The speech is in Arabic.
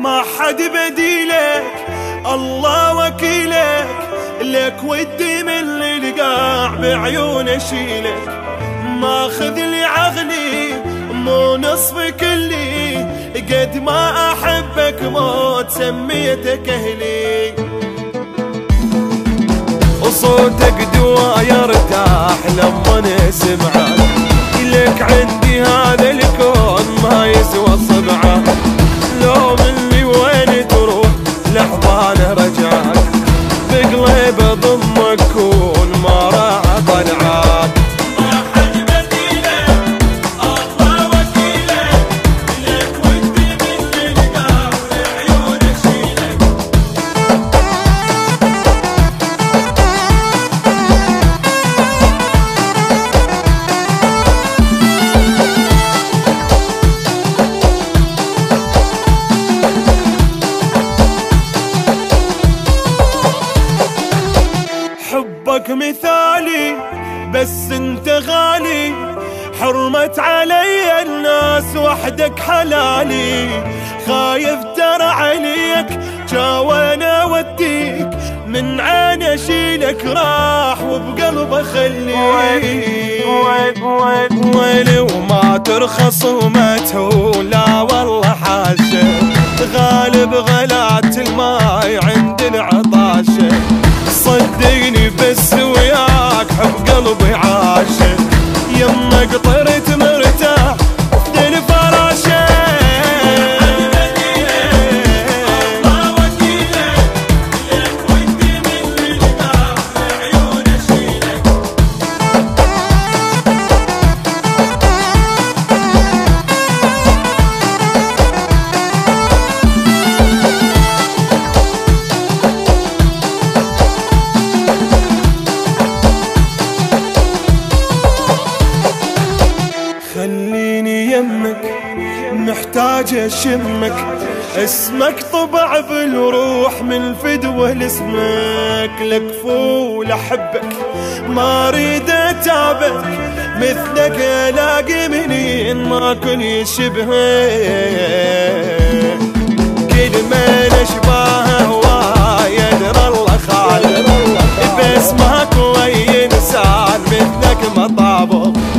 ما حد بديلك، الله وكيلك، لك ودي من القاع بعيون اشيلك. ماخذ لي عقلي مو نصف كلي، قد ما احبك موت سميتك اهلي. وصوتك دوا يرتاح لما نسمعه، لك عندي هذا الكون ما يسوى صبعه. لو مني وين تروح لحظانه رجعك، بقلب ضمك كون ما راح طلعك. حبك مثالي بس انت غالي، حرمت علي الناس وحدك حلالي. خايف ترى عليك جاوانا وديك، من عين اشيلك راح وبقلب اخليك. ويلي وما ترخص وما تهون، لا والله حاشا غالب غلات الماي عند العطاشة. صدقني بس وياك حب قلبي عاشق، يمك طرت مرتاح في الفراشة. الله وكيلك، لك ودي من القاع بعيون اشيلك. خليني يمك محتاج اشمك، اسمك طبع بالروح من فدوه لاسمك. لك فول احبك ما اريد اتعبك، مثلك الاقي منين ما كن يشبهك. كل ما نشبهه وايد الله خالق، بس ماكو اي انسان مثلك ما طابق.